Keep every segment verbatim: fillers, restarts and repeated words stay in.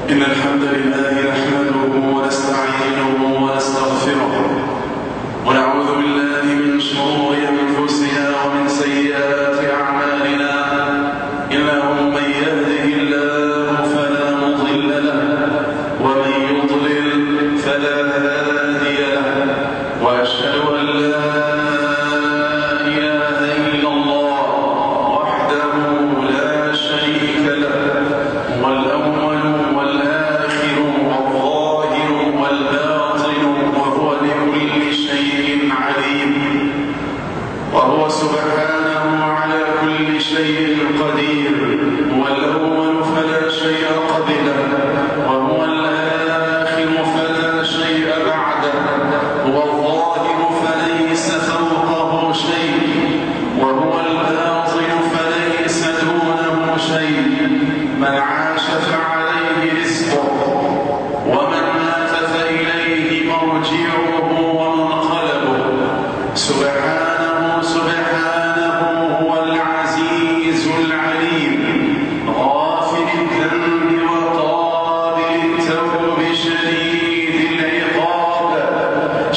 إن الحمد لله نحمده ونستعينه ونستغفره ونعوذ بالله من شرور أنفسنا ومن سيئات أعمالنا إنه من يهده الله فلا مضل له ومن يضلل فلا هادي له وأشهد أن لا إله إلا الله وحده لا شريك له والأول والآخر والظاهر والباطن وهو بكل شيء عليم وهو سبحانه على كل شيء قدير والأول فلا شيء قبله وهو الآخر فلا شيء بعده هو الظاهر فليس فوقه شيء وهو الباطن فليس دونه شيء من عاش فعليه رزقه ومن مات فإليه مرجعه ومنقلبه سبحانه سبحانه هو العزيز العليم غافر الذنب وقابل التوب شديد العقاب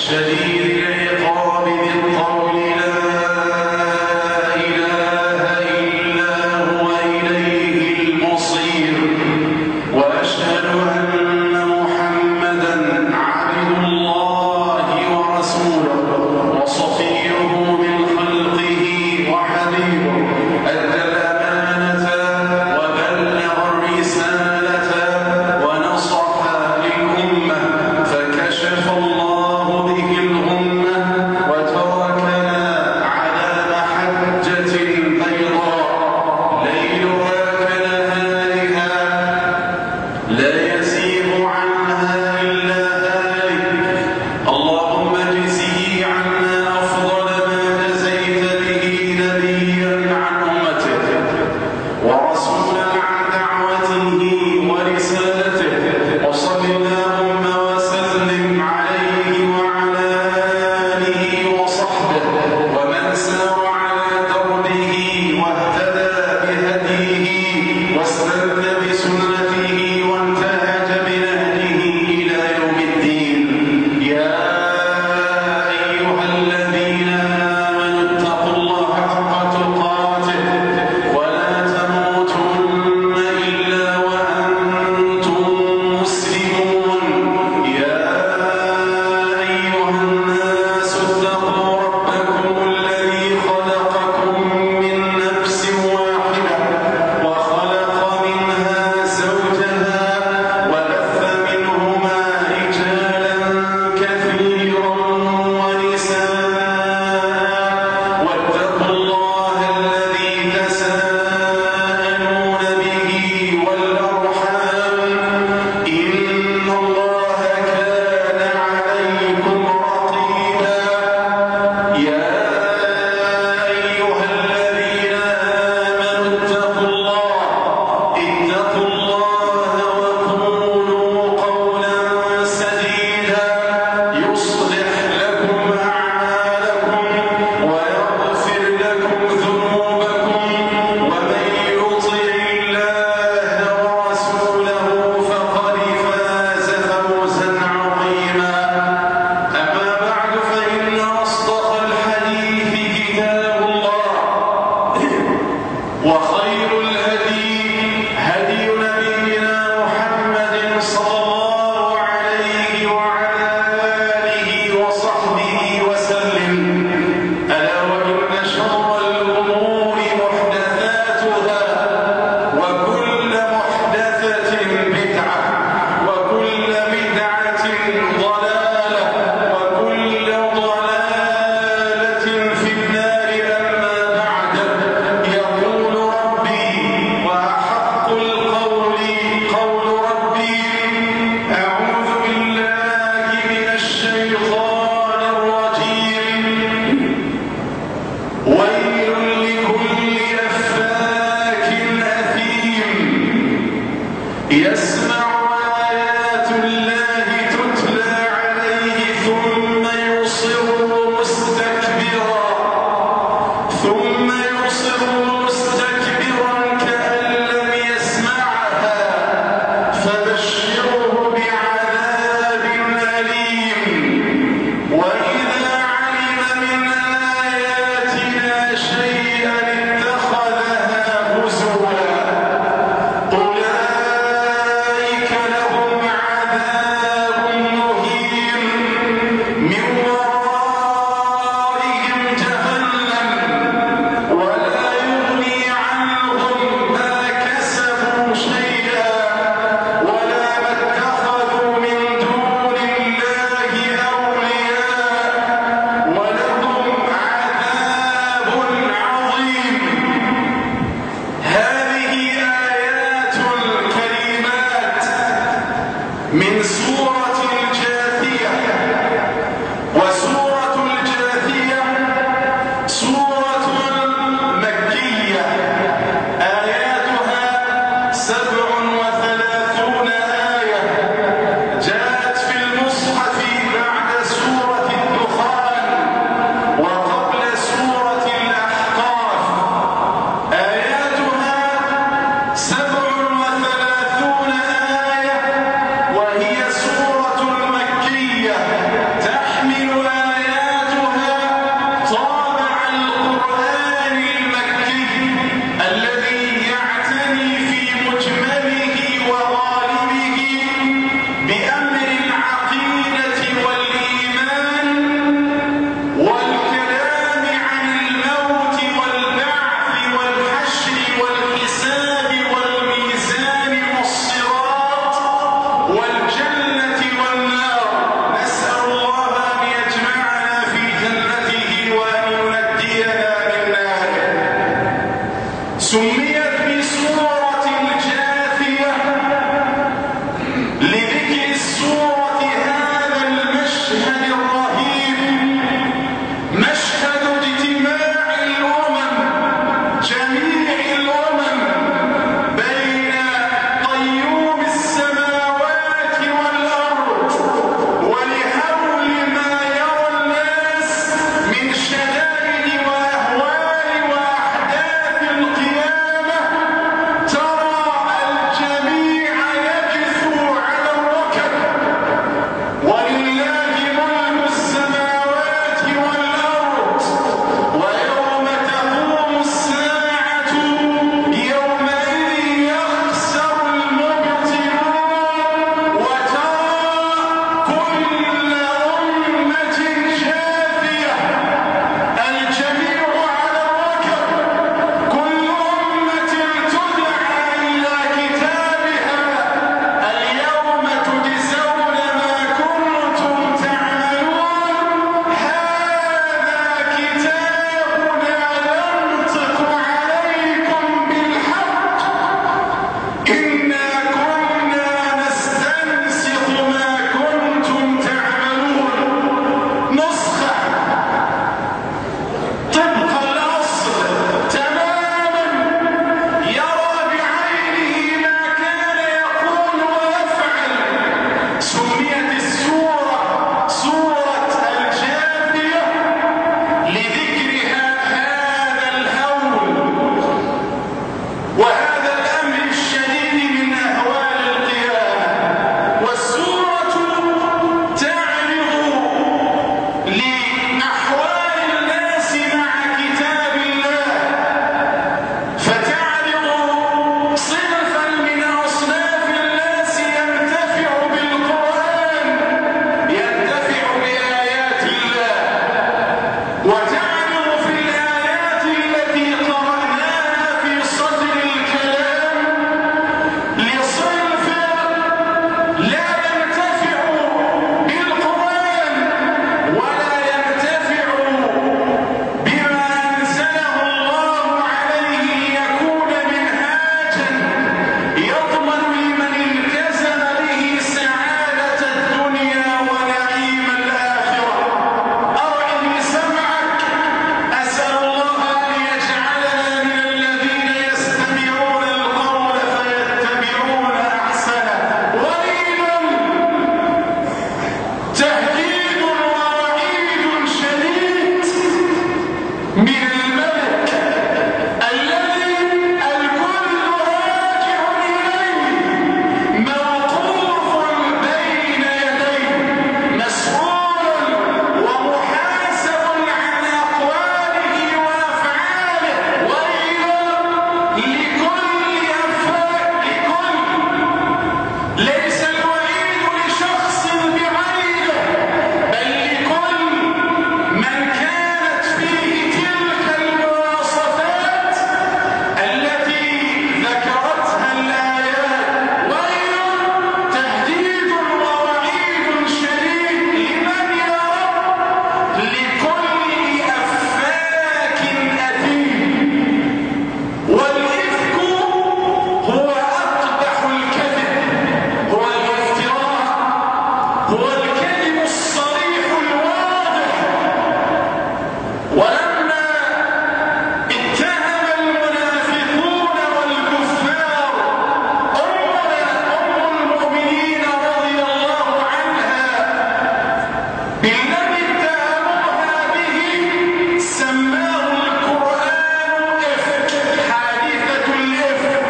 بالذي اتهموها به سماه القرآن إفك، حادثة الإفك،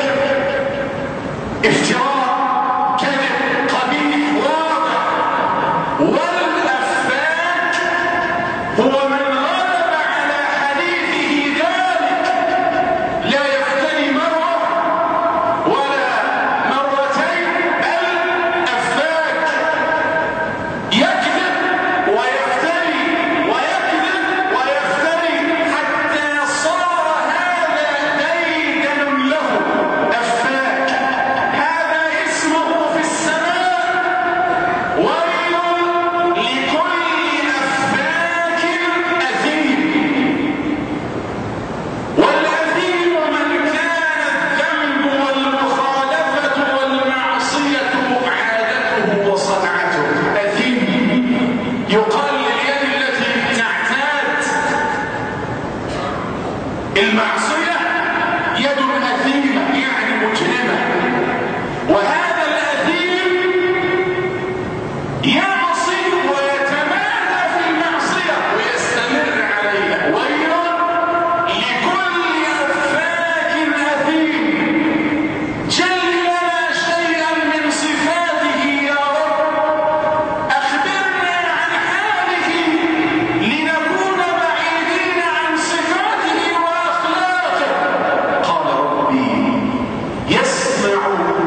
افتراء، كذب، قبيح، واضح. والأفاك هو من غلب على حديثه ذلك، لا يفتري مرة ولا مرتين، بل أفاك يكذب ويفتري ويكذب ويفتري حتى صار هذا ديدن له. أفاك هذا اسمه في السماء، ويل لكل أفاك أثيم. والأثيم من كان الذنب والمخالفة والمعصية عادته وصنعته. أثيم يقال لليد التي تعتاد المعصية يد أثيمة، يعني مجرمة. وهذا الأثيم يعصي ويتمادى في المعصية ويستمر عليها. ويل لكل أفاك أثيم. جل لنا شيئا من صفاته يا رب، أخبرنا عن حاله لنكون بعيدين عن صفاته وأخلاقه. قال ربي يسمع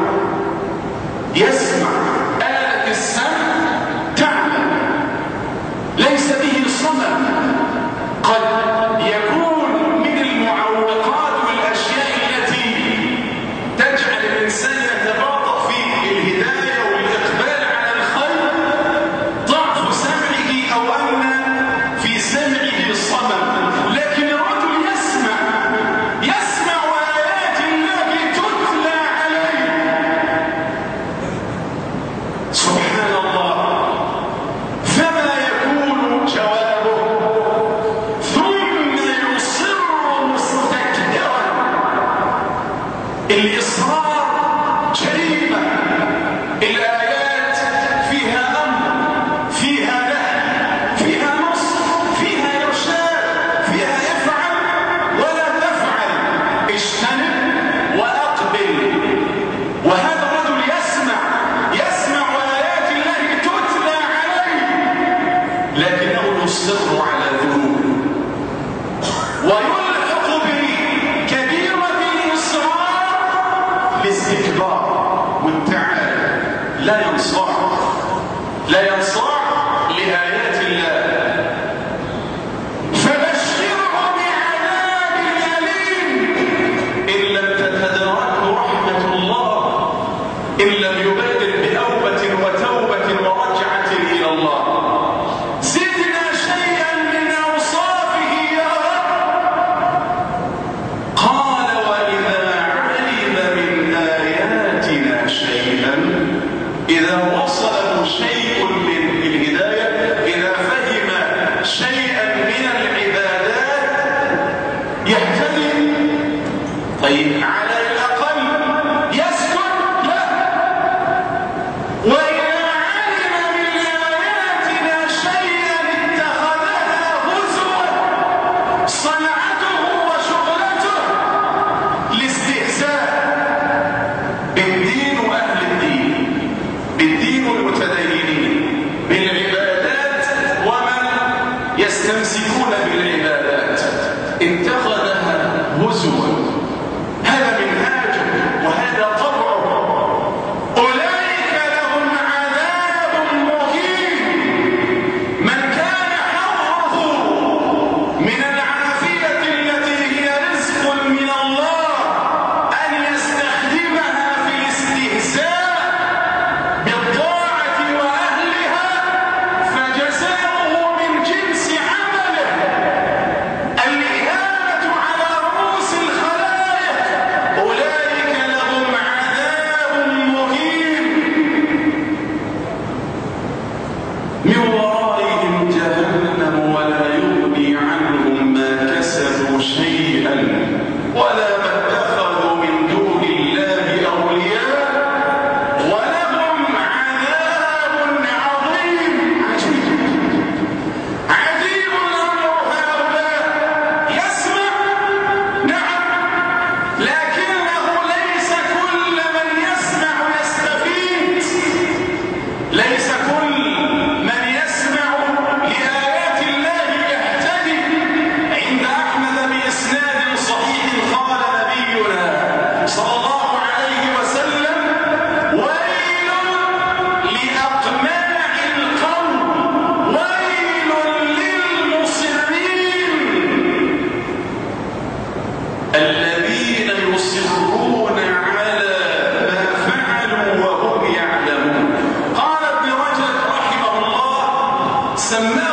يسمع آلة السمع تعمل، ليس به صمم. قد يكون من المعوقات والأشياء التي تجعل الإنسان يتباطأ في الهداية والإقبال على الخير ضعف سمعه، أو أن في سمعه صمم. لكن الرجل يسمع يسمع آيات الله تتلى عليه. سبحان الله. فما يكون جوابه؟ ثم يصر مستكبرا. الإصرار جريمة. الآيات فيها أمر، فيها نهي، فيها نصر، فيها إرشاد، فيها افعل ولا تفعل، اجتنب وأقبل. وهذا الرجل يسمع يسمع آيات الله تتلى عليه، لكنه يصر على ذنوبه ويلحق بكبيرة الإصرار الاستكبار والتعالي. لا ينصاع لا ينصاع لآيات الله. فبشره بعذاب أليم إن لم تتدركه رحمة الله، إن لم يبادر بأوبة وتوبة ورجعة إلى الله. زدنا شيئا من أوصافه يا رب. قال وإذا علم من آياتنا شيئا، إذا وصله شيء من الهداية، إذا فهم شيئا من العبادات يهتدي. طيب على الأقل يسكت؟ لا. وإذا علم من آياتنا شيئا اتخذها هزوا، صنعته وشغلته الاستهزاء بالدين وأهل الدين، بالدين والمتدينين، بالعبادات ومن يستمسكون بالعبادات، اتخذها هزوا. هذا منهاجه وهذا طبعه. أولئك لهم عذاب مهين. من كان حظه من العافية التي هي رزق من الله أن يستخدمها في الاستهزاء بالطاعة وأهلها، فجزاؤه من جنس عمله.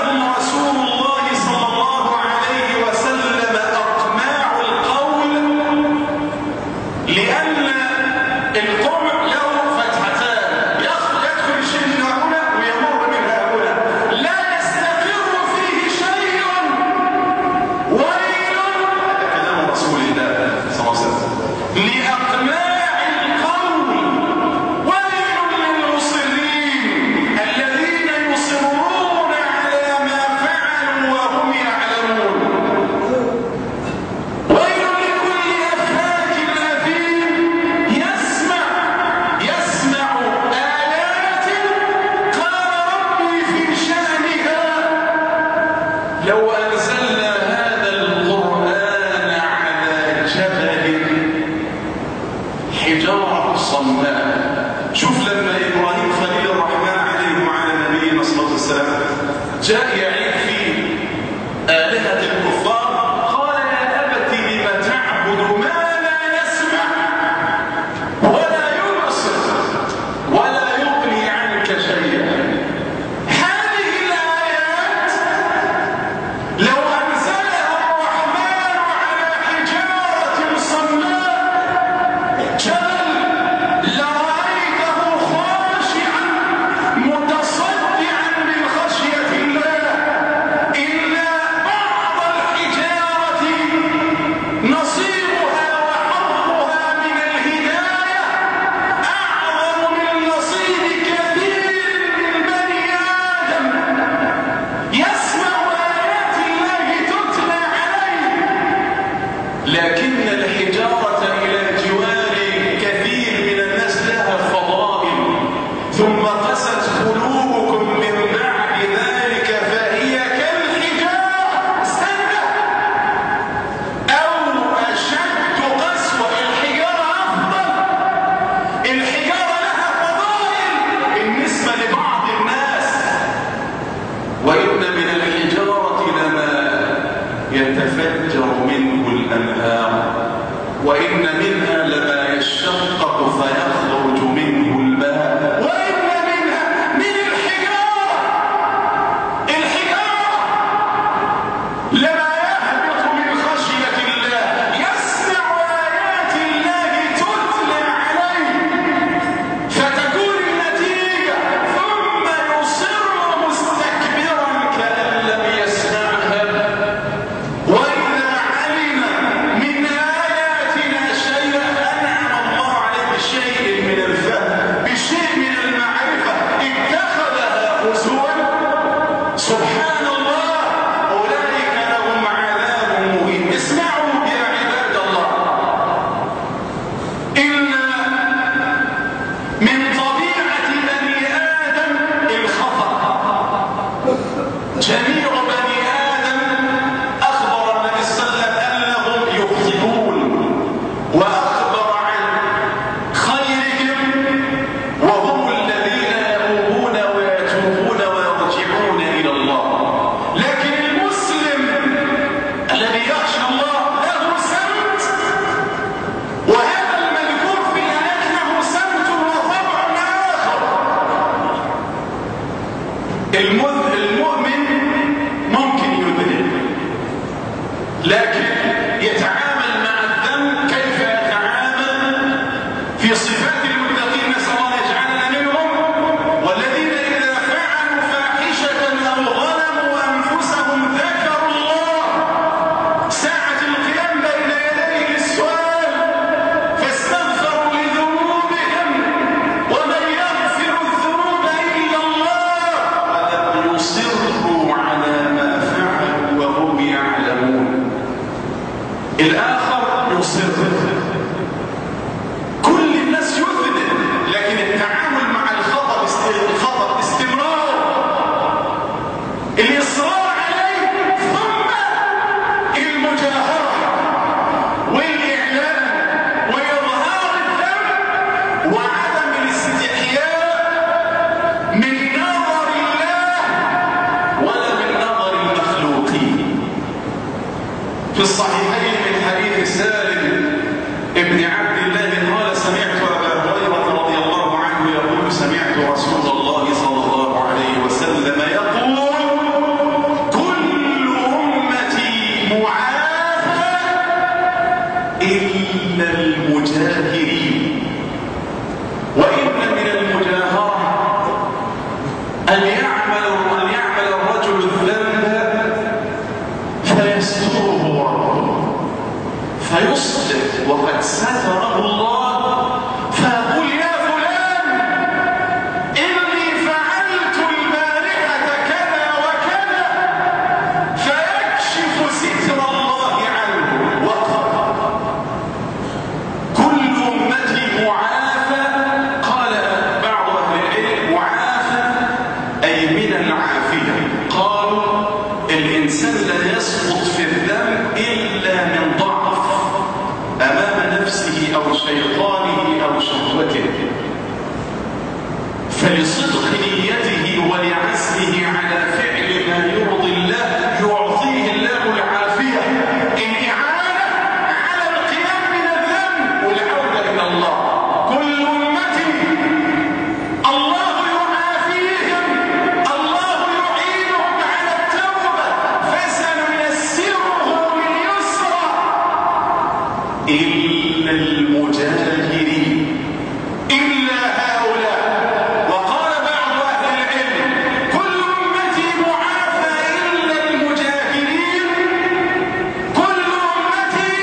لهم رسول الله صلى الله عليه وسلم أقماع القول، لأن القمع له فتحتان، يدخل الشيء من هنا ويمر من هنا، لا يستقر فيه شيء. ويل، هذا كلام رسول الله صلى الله عليه وسلم، لأقماع القول، ويل للمصرين الذين يصرون على ما فعلوا وهم يعلمون. ويل لكل أفاك أثيم يسمع يسمع آيات قال ربي في شأنها لو أنزلنا هذا القرآن على جبل حجارة صماء. شوف لما إبراهيم خليل الرحمن عليه وعلى نبينا صلى الله عليه وسلم جاء يعيب في آلهة الكفار، قال يا أبت لم تعبد ما لا يسمع ولا يبصر ولا يغني عنك شيئا. هذه الآيات لو أنزلها الرحمن على حجارة صماء جبل لرأيته خاشعا متصدعا من خشية الله. إلا بعض الحجارة نصيبها وحظها من الهداية أعظم من نصيب كثير من بني آدم. يسمع آيات الله تتلى عليه، لكن الحجارة إلى جوار كثير من الناس لها فضائل. ثم قست قلوبكم من بعد ذلك فهي كالحجارة، استنى، أو أشد قسوة. الحجارة أفضل، الحجارة لها فضائل بالنسبة لبعض الناس. وإن من الحجارة لما يتفجر منه الأنهار، وإن منها لما يشقق فيخرج منه الماء، وإن منها من الحجارة الحجارة لما يهبط من خشية الله. يسمع آيات الله تتلى عليه فتكون النتيجة ثم يصر مستكبرا كأن لم يسمعها. وإذا علم من آياتنا شيئا أنعم الله عليه بشيء من الفهم، بشيء من المعرفة، اتخذها هزوا. سبحان الله، أولئك لهم عذاب مهين. اسمعوا يا عباد الله، إن من طبيعة بني آدم الخطأ. جميع بني آدم أخبر النبي صلى الله عليه وسلم أنهم يخطئون، وأخبر عن خيرهم وهم الذين يؤوبون ويتوبون ويرجعون إلى الله. لكن المسلم الذي يخشى الله له سمت، وهذا المذكور في الآيات له سمت وطبع آخر. المذ- المؤمن ممكن يذنب، لكن يتعامل مع الذنب كيف يتعامل في صفات المتقين. نسأل الله يجعلنا منهم. والذين إذا فعلوا فاحشة أو ظلموا أنفسهم ذكروا الله ساعة القيام بين يديه السؤال فاستغفروا لذنوبهم ومن يغفر الذنوب إلا الله ولم يصروا على ما فعلوا وهم يعلمون. الآخر يصر. كل الناس يذنب، لكن التعامل مع الخطأ الخطأ استمرار، الإصرار عليه، ثم المجاهرة والإعلان وإظهار الذنب وعدم الاستحياء من نظر الله ولا من نظر المخلوقين. في الصحيحين من حديث سالم ابن عبد الله قال سمعت أبا هريرة رضي الله عنه يقول سمعت رسول الله صلى الله عليه وسلم يقول إلا المجاهرين. وإن من المجاهرة أن يعمل أن يعمل الرجل الذنب فيستره ربه فيصدق وقد ستره الله، فيقول يا فلان إني فعلت البارحة كذا وكذا، فيكشف ستر الله عنه. وقال كل أمتي معافى، قال بعض أهل العلم معافى أي من العافية. قالوا الإنسان لا يسقط في الذنب إلا من ضعف أمام نفسه أو شيطانه أو شهوته، فلصدق نيته ولعزمه على فعل ما يرضي الله يعطيه الله العافية، الإعانة على القيام من الذنب والعودة إلى الله. كل أمتي الله يعافيهم، الله يعينهم على التوبة، فسنيسره لليسرى إلا المجاهرين، إلا هؤلاء. وقال بعض أهل العلم كل أمتي معافى إلا المجاهرين، كل أمتي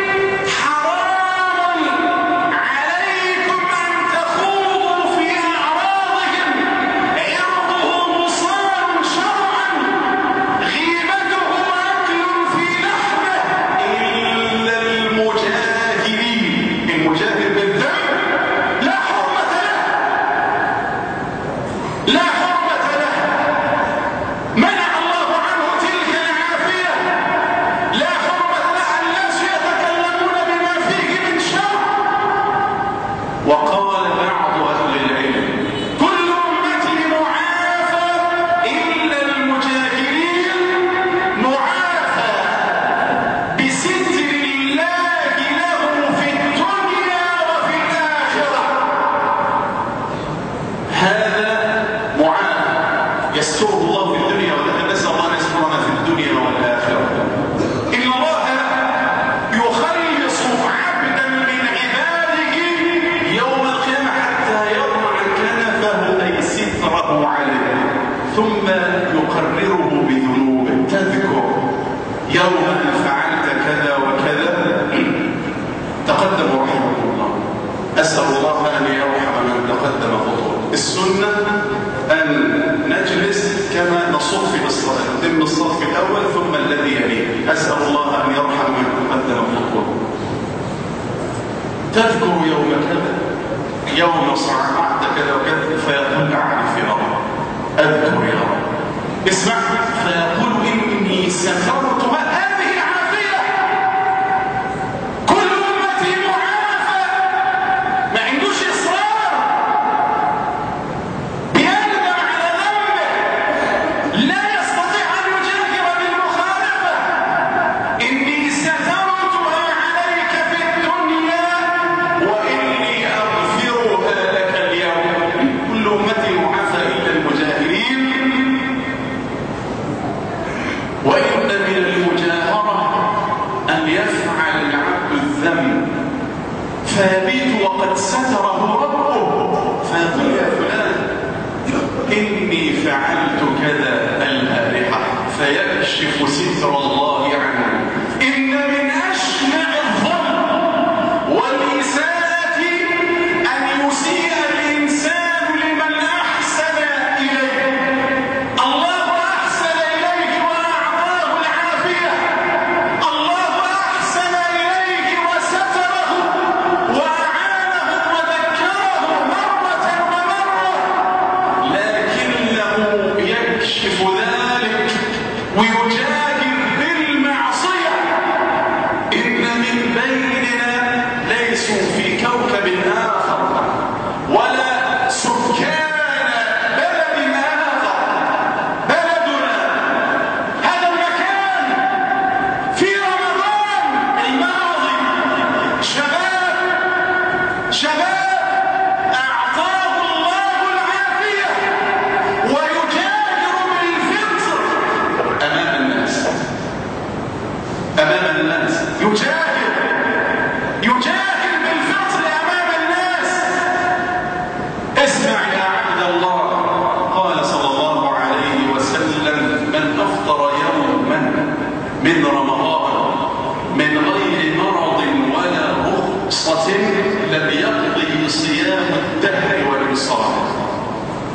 حرام عليكم أن تخوضوا في أعراضهم، عرضه مصان شرعا، غيبته أكل في لحمه، إلا المجاهرين. المجاهر بالذنب لا حرمة له، لا حرمة له، منع الله عنه تلك العافية، لا حرمة له. الناس يتكلمون بما فيه من شر. وقال بعض أهل العلم كل أمتي معافى إلا المجاهرين، معافى بستر الله له في الدنيا وفي الآخرة. هذا معافى يستره الله في الدنيا والآخرة. نسأل الله أن يسترنا في الدنيا والآخرة. إن الله يخلص عبدا من عباده يوم القيامة حتى يضع كنفه أي ستره عليه، ثم يقرره بذنوبه. تذكر يوم أن فعلت كذا وكذا، تقدم رحمه الله. أسأل الله أن يرحم من تقدم خطوة. السنة أن نجلس كما نصف في الصلاة، نتم الصف الأول ثم الذي يليه. أسأل الله أن يرحم من تقدم خطوة. تذكر يوم كذا، يوم صنعت كذا وكذا، فيقول أعرف يا رب، أذكر يا رب، اسمع، فيقول إني سترت هذه العافية. كل أمتي معافى، ما عندوش إصرار، بيندم على ذنبه، لا يستطيع أن يجاهر بالمخالفة. إني سترتها عليك في الدنيا وإني أغفرها لك اليوم. كل أمتي معافى إلا المجاهرين. وإن من المجاهرة أن يفعل العبد الذنب فيبيت وقد ستره ربه، فيقول يا فلان إني فعلت كذا البارحة، فيكشف ستر الله عنه. إن من أشنع الظلم والإساءة أن يسيء الإنسان لمن أحسن إليه. الله أحسن إليه وأعطاه العافية، الله أحسن إليه وستره وأعانه وذكره مرة ومرة، لكنه يكشف ذلك ويجاهر بالمعصية. إن من بيننا ليسوا في كوكب آخر ولا سكان بلد آخر، بلدنا هذا المكان في رمضان الماضي شباب شباب أعطاه الله العافية ويجاهر بالفطر أمام الناس، أمام الناس يجاهر يجاهر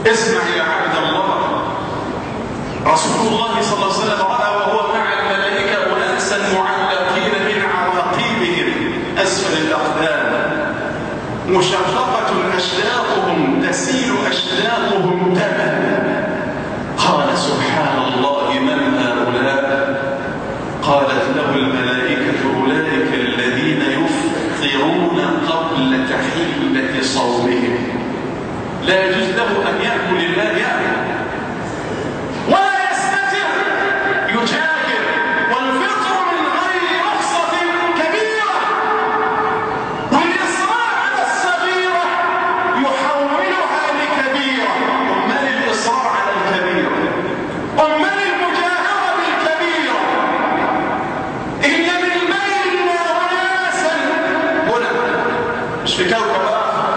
اسمع يا عبد الله، رسول الله صلى الله عليه وسلم رأى وهو مع الملائكة أناسا معلقين من عراقيبهم أسفل الأقدام، مشرقة أشلاقهم تسيل أشلاقهم دما. قال سبحان الله من هؤلاء؟ قالت له الملائكة أولئك الذين يفطرون قبل تحلة صومهم، لا يجوز له أن يأكل الله يأكل ولا يستتر يجاهر، والفطر من غير رخصة كبيرة، والإصرار على الصغيرة يحولها لكبيرة. أمال الإصرار على الكبيرة، أمال المجاهرة بالكبيرة. إن من بيننا أناسا هنا مش في كوكب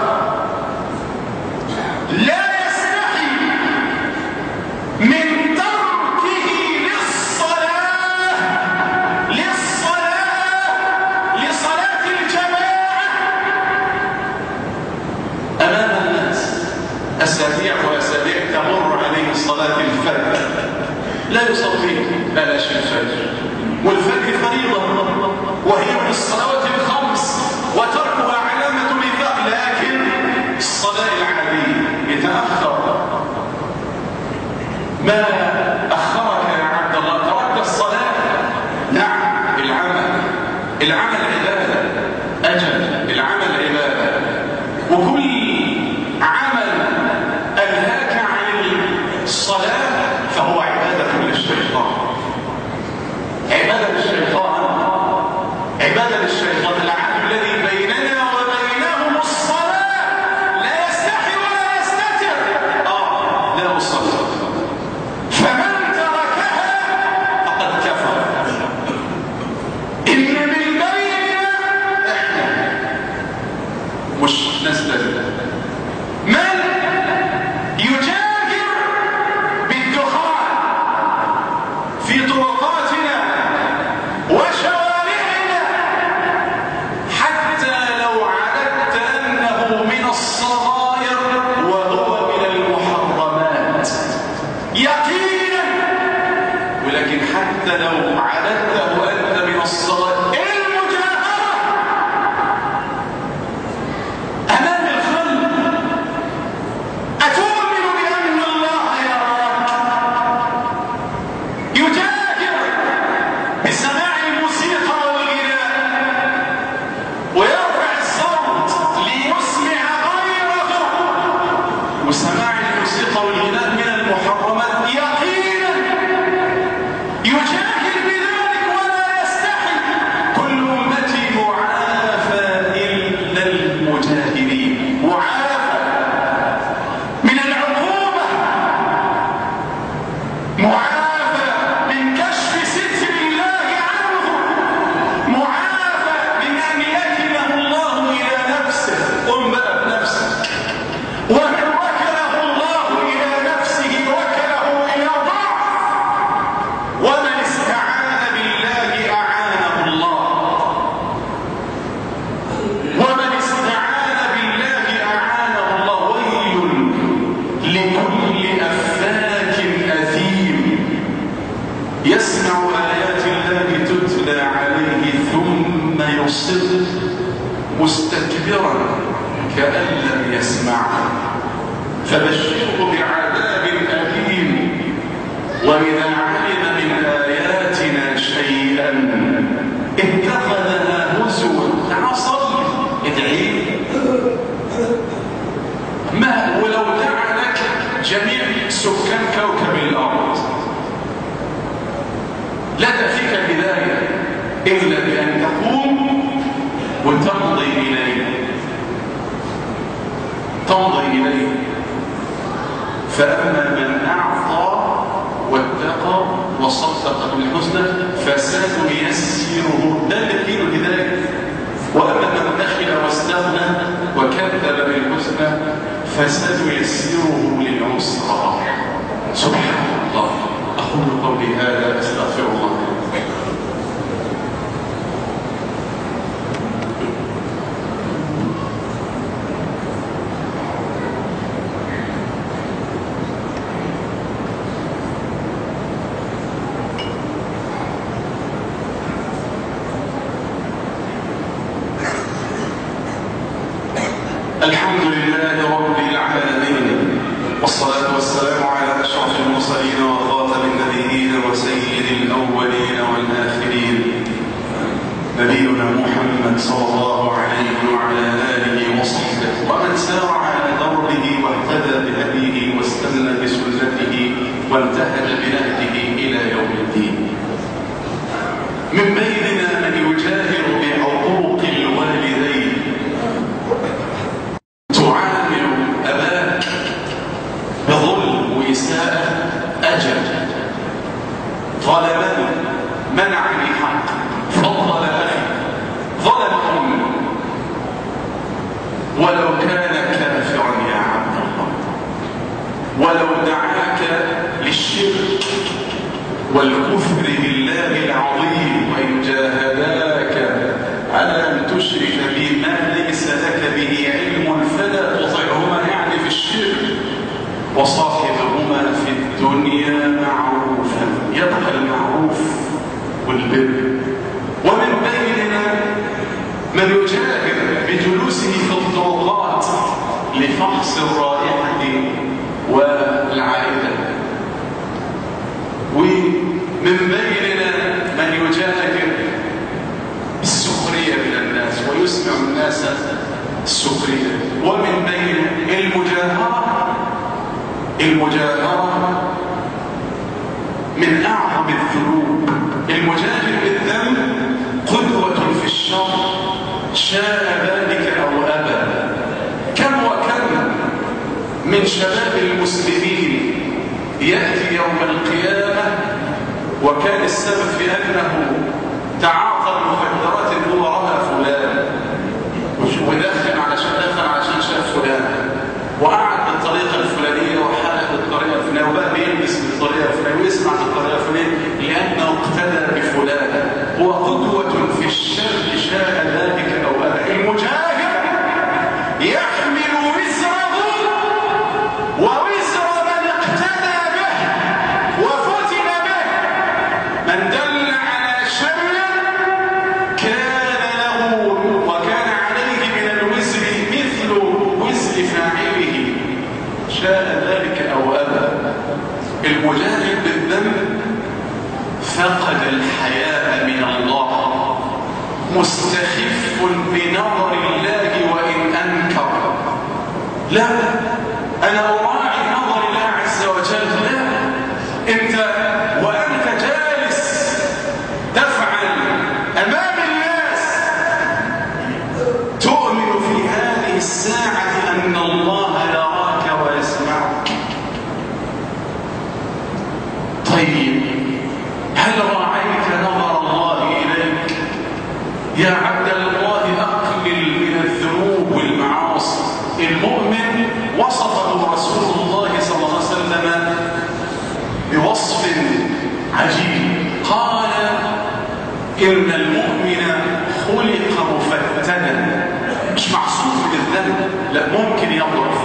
أسابيع وأسابيع تمر عليه صلاة الفجر لا يصلي بلاش الفجر، والفجر فريضة وهي من الصلوات الخمس وتركها علامة نفاق، لكن الصلاة العادية يتأخر. ما أخرك يا عبد الله؟ تركت الصلاة؟ نعم، العمل العمل عبادة، أجل العمل عبادة، وكل عمل ألهاك عن الصلاة فهو عبادة للشيطان، عبادة للشيطان، عبادة للشيطان. العهد الذي بيننا وبينهم الصلاة، لا يستحي ولا يستتر. آه لا أصلي، فمن تركها فقد كفر. إن من بيننا إحنا مش نستتر من يجاهر بالدخان في طرقاتنا وشوارعنا، حتى لو عددت أنه من الصغائر وهو من المحرمات يقينا، ولكن حتى لو عددته أنت من الصغائر، وسماع الموسيقى والغناء من المحرمات يقينا، يجاهر بذلك ولا يستحي. كل أمتي معافى إلا المجاهرين، معافى من العقوبة، معافى من كشف ستر الله عنه، معافى من أن يكله الله إلى نفسه. قم بقى بنفسك، ومن وكله الله إلى نفسه وكله إلى ضعف، ومن استعان بالله أعانه الله، ومن استعان بالله أعانه الله. ويل لكل أفاك أثيم يسمع آيات الله تتلى عليه ثم يصر مستكبرا كأن لم يسمعها، فبشره بعذاب أليم. وإذا علم من آياتنا شيئا اتخذها هزوا. تعال صلي، ادعي، ما ولو دعا لك جميع سكان كوكب الأرض لا تأتيك الهداية إلا بأن تقوم وتمضي إليه، تمضي إليه. فأما من أعطى واتقى وصدق بالحسنى فسنيسره، ده اللي فيه الهداية. وأما من بخل واستغنى وكذب بالحسنى فسنيسره للعسرى. سبحان الله. أقول قولي هذا أستغفر الله. الأولين والآخرين نبينا محمد صلى الله عليه وعلى آله وصحبه ومن سار على دربه واهتدى بهديه واستنى بسنته وانتهج بنهجه إلى يوم الدين. من بيننا من يجاهر بعقوق الوالدين، تعامل أباك بظلم وإساءة، أجل ظلمني، منعني حق، فضل أخي، ظلم أمي، ولو كان كافرا يا عبد الله، ولو دعاك للشرك والكفر بالله العظيم وإن جاهداك على أن تشرك بما ليس لك به علم فلا تطعهما، يعني في الشرك، وصاحبهما في الدنيا معروفا، يبقى المعروف والبر. ومن بيننا من يجاهر بجلوسه في الطرقات لفحص الرائحة والعائلة، ومن بيننا من يجاهر بالسخرية من الناس ويسمع الناس السخرية. ومن بين المجاهرة المجاهرة من أعظم الذنوب. المجاهر بالذنب قدوة في الشر، شاء ذلك أو أبى. كم وكم من شباب المسلمين يأتي يوم القيامة وكان السبب في أنه تعاطى المخدرات اللي هو رأى فلان ودخل علشان دخل علشان شاف فلان وقعد بالطريقة الفلانية وحلق بالطريقة الفلانية وبقى بيلبس بالطريقة الفلانية ويسمع بالطريقة الفلانية لأنه اقتدى بفلان. هو قدوة في الشر، شاء ذلك أو أبى. المجاهر يحمل وزره ووزر من اقتدى به وفتن به. من دل على شر كان له وكان عليه من الوزر مثل وزر فاعله، شاء ذلك أو أبى. المجاهر بالذنب فقد الحياء من الله، مستخف بنظر الله وإن أنكر. لا، أنا أراعي نظر الله عز وجل. لا، أنت وأنت جالس تفعل أمام الناس تؤمن في هذه الساعة أن الله يراك ويسمعك. طيب، هل راعيت نظر الله إليك؟ يا عبد الله أقلل من الذنوب والمعاصي. المؤمن وصفه رسول الله صلى الله عليه وسلم بوصف عجيب، قال إن المؤمن خلق مفتنا، مش معصوم بالذنب، لا، ممكن يضعف،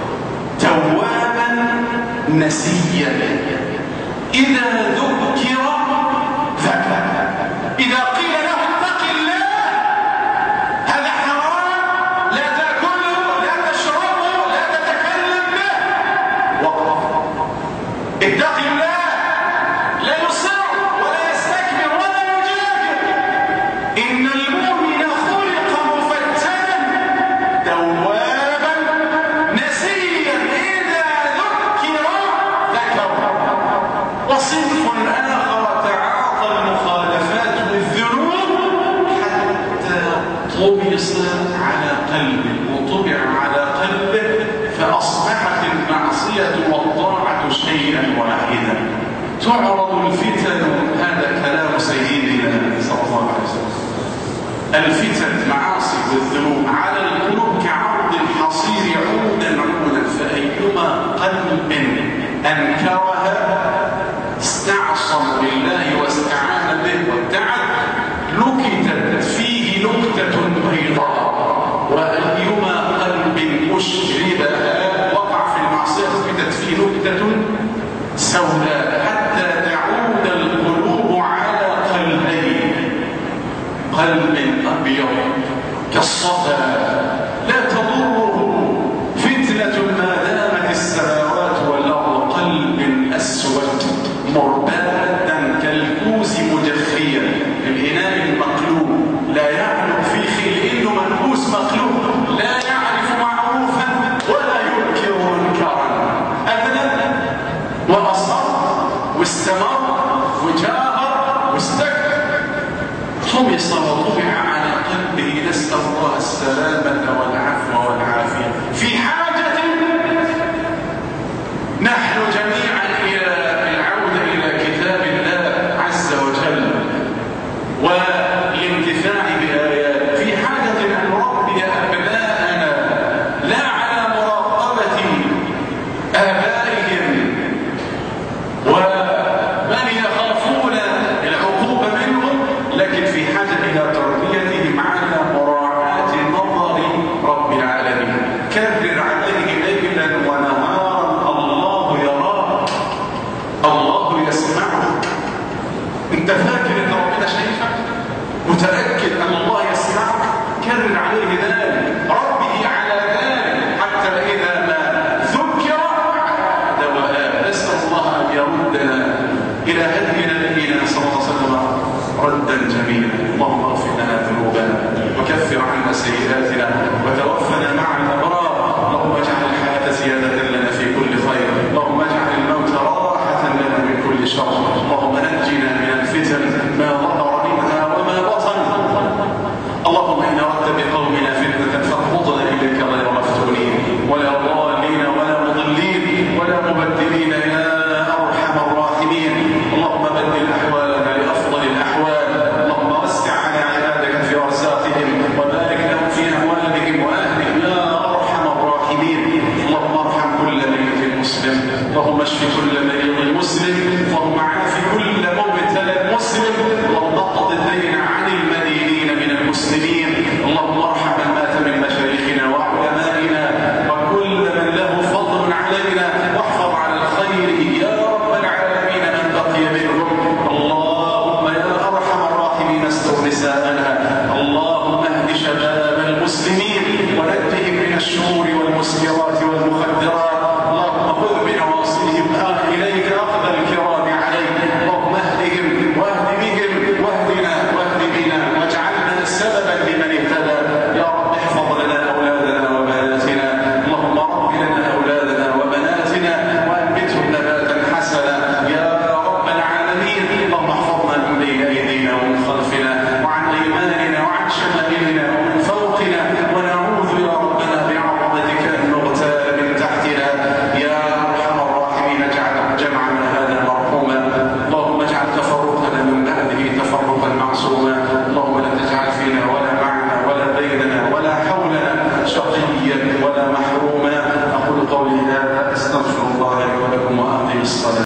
توابا نسيا، إذا ذكر ذكر، إذا قيل له اتق الله هذا حرام، لا تأكله، لا تشربه، لا تتكلم به، وقف. اتق الله، لا يصر ولا يستكبر ولا يجاهر. إن المؤمن خلق مفتنا توابا نسيا، إذا ذكر ذكر. وصنف آخر تعاطى المخالفات والذنوب حتى طمس على قلبه وطبع على قلبه، فأصبحت المعصية والطاعة شيئا واحدا. تعرض الفتن، هذا كلام سيدنا صلى الله عليه وسلم، الفتن معاصي والذنوب على القلوب كعرض الحصير عودا عودا، فأيما قلب أنكرها استعصم بالله واستعان به وابتعد لكتت فيه نكتة بيضاء، وأيما قلب مشربها وقع في المعصية لكتت فيه نكتة سوداء، حتى تعود القلوب على قلبين، قلب أبيض كالصفا لا تضره فتنة ما دامت السماوات والأرض، قلب أسود مربادا كالكتاب انت فاكر ان ربنا شايفك؟ متأكد ان الله يسمعك؟ كرر عليه ذلك، ربه على ذلك، حتى إذا ما ذكر عاد وآب. نسأل الله أن يردنا إلى هدي نبينا صلى الله عليه وسلم ردا جميلا. اللهم اغفر لنا ذنوبنا وكفر عنا سيئاتنا وتوفنا مع الأبرار. اللهم اجعل الحياة زيادة لنا في كل خير، اللهم اجعل الموت راحة لنا من كل شر، اللهم نجنا من الفتن ما ظهر منها وما بطن. اللهم إن أردت بقومنا